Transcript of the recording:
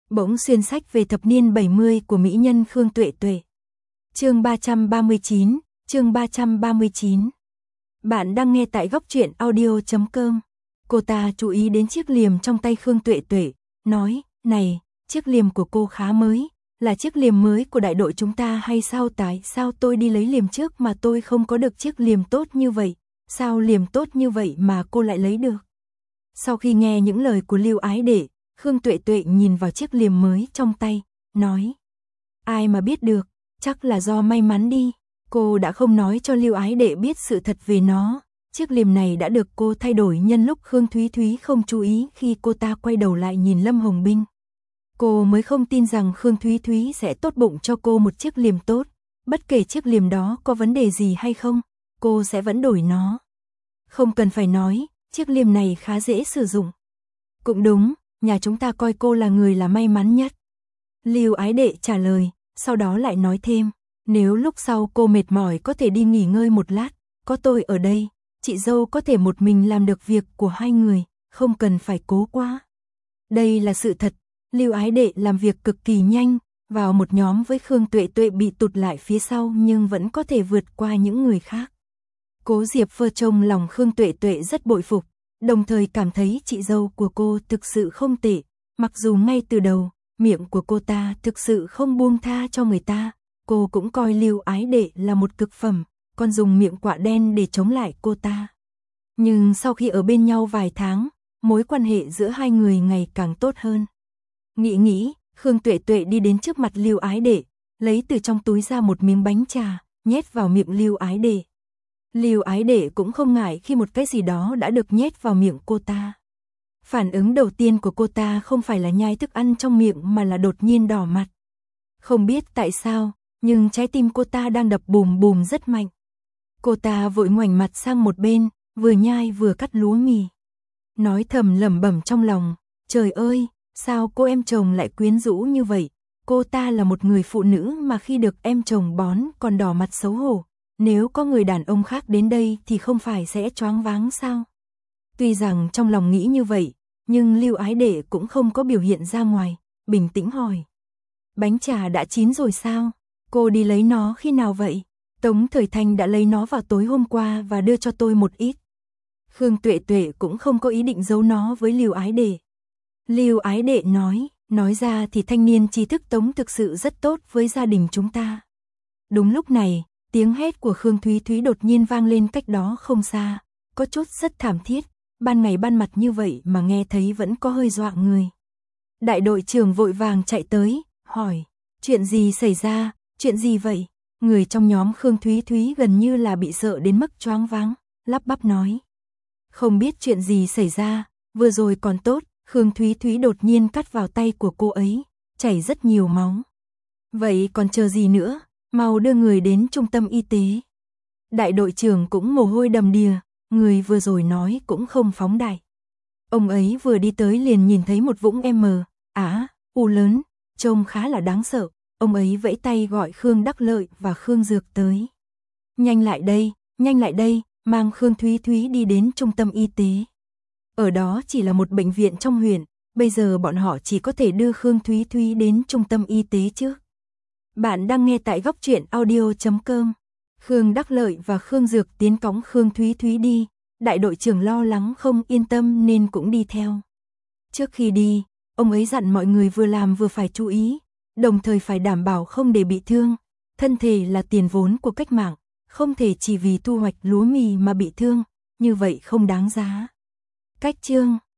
Bỗng xuyên sách về thập niên 70 của mỹ nhân Khương Tuệ Tuệ. Chương 339. Bạn đang nghe tại góc truyện audio.com. Cô ta chú ý đến chiếc liềm trong tay Khương Tuệ Tuệ, nói, này, chiếc liềm của cô khá mới, là chiếc liềm mới của đại đội chúng ta hay sao? Tại sao tôi đi lấy liềm trước mà tôi không có được chiếc liềm tốt như vậy? Sao liềm tốt như vậy mà cô lại lấy được? Sau khi nghe những lời của Lưu Ái Đệ, Khương Tuệ Tuệ nhìn vào chiếc liềm mới trong tay, nói, ai mà biết được, chắc là do may mắn đi. Cô đã không nói cho Lưu Ái Đệ biết sự thật về nó. Chiếc liềm này đã được cô thay đổi nhân lúc Khương Thúy Thúy không chú ý khi cô ta quay đầu lại nhìn Lâm Hồng Binh. Cô mới không tin rằng Khương Thúy Thúy sẽ tốt bụng cho cô một chiếc liềm tốt. Bất kể chiếc liềm đó có vấn đề gì hay không, cô sẽ vẫn đổi nó. Không cần phải nói, chiếc liềm này khá dễ sử dụng. Cũng đúng, nhà chúng ta coi cô là người là may mắn nhất. Lưu Ái Đệ trả lời, sau đó lại nói thêm, nếu lúc sau cô mệt mỏi có thể đi nghỉ ngơi một lát, có tôi ở đây, chị dâu có thể một mình làm được việc của hai người, không cần phải cố quá. Đây là sự thật, Lưu Ái Đệ làm việc cực kỳ nhanh, vào một nhóm với Khương Tuệ Tuệ bị tụt lại phía sau nhưng vẫn có thể vượt qua những người khác. Cố Diệp Phơ trong lòng Khương Tuệ Tuệ rất bội phục, đồng thời cảm thấy chị dâu của cô thực sự không tệ, mặc dù ngay từ đầu, miệng của cô ta thực sự không buông tha cho người ta, cô cũng coi Lưu Ái Đệ là một cực phẩm, còn dùng miệng quạ đen để chống lại cô ta. Nhưng sau khi ở bên nhau vài tháng, mối quan hệ giữa hai người ngày càng tốt hơn. Nghĩ, Khương Tuệ Tuệ đi đến trước mặt Lưu Ái Đệ, lấy từ trong túi ra một miếng bánh trà, nhét vào miệng Lưu Ái Đệ. Lưu Ái Đệ cũng không ngại khi một cái gì đó đã được nhét vào miệng cô ta. Phản ứng đầu tiên của cô ta không phải là nhai thức ăn trong miệng mà là đột nhiên đỏ mặt. Không biết tại sao, nhưng trái tim cô ta đang đập bùm bùm rất mạnh. Cô ta vội ngoảnh mặt sang một bên, vừa nhai vừa cắt lúa mì. Nói thầm lẩm bẩm trong lòng, trời ơi, sao cô em chồng lại quyến rũ như vậy? Cô ta là một người phụ nữ mà khi được em chồng bón còn đỏ mặt xấu hổ. Nếu có người đàn ông khác đến đây thì không phải sẽ choáng váng sao? Tuy rằng trong lòng nghĩ như vậy, nhưng Lưu Ái Đệ cũng không có biểu hiện ra ngoài, bình tĩnh hỏi. Bánh trà đã chín rồi sao? Cô đi lấy nó khi nào vậy? Tống Thời Thanh đã lấy nó vào tối hôm qua và đưa cho tôi một ít. Khương Tuệ Tuệ cũng không có ý định giấu nó với Lưu Ái Đệ. Lưu Ái Đệ nói ra thì thanh niên trí thức Tống thực sự rất tốt với gia đình chúng ta. Đúng lúc này, tiếng hét của Khương Thúy Thúy đột nhiên vang lên cách đó không xa, có chút rất thảm thiết, ban ngày ban mặt như vậy mà nghe thấy vẫn có hơi dọa người. Đại đội trưởng vội vàng chạy tới, hỏi, chuyện gì xảy ra, chuyện gì vậy? Người trong nhóm Khương Thúy Thúy gần như là bị sợ đến mức choáng váng, lắp bắp nói. Không biết chuyện gì xảy ra, vừa rồi còn tốt, Khương Thúy Thúy đột nhiên cắt vào tay của cô ấy, chảy rất nhiều máu. Vậy còn chờ gì nữa, mau đưa người đến trung tâm y tế. Đại đội trưởng cũng mồ hôi đầm đìa, người vừa rồi nói cũng không phóng đại. Ông ấy vừa đi tới liền nhìn thấy một vũng U lớn, trông khá là đáng sợ. Ông ấy vẫy tay gọi Khương Đắc Lợi và Khương Dược tới. Nhanh lại đây, mang Khương Thúy Thúy đi đến trung tâm y tế. Ở đó chỉ là một bệnh viện trong huyện, bây giờ bọn họ chỉ có thể đưa Khương Thúy Thúy đến trung tâm y tế trước. Bạn đang nghe tại góc truyện audio.com. Khương Đắc Lợi và Khương Dược tiến cõng Khương Thúy Thúy đi, đại đội trưởng lo lắng không yên tâm nên cũng đi theo. Trước khi đi, ông ấy dặn mọi người vừa làm vừa phải chú ý, đồng thời phải đảm bảo không để bị thương. Thân thể là tiền vốn của cách mạng, không thể chỉ vì thu hoạch lúa mì mà bị thương, như vậy không đáng giá. Cách chương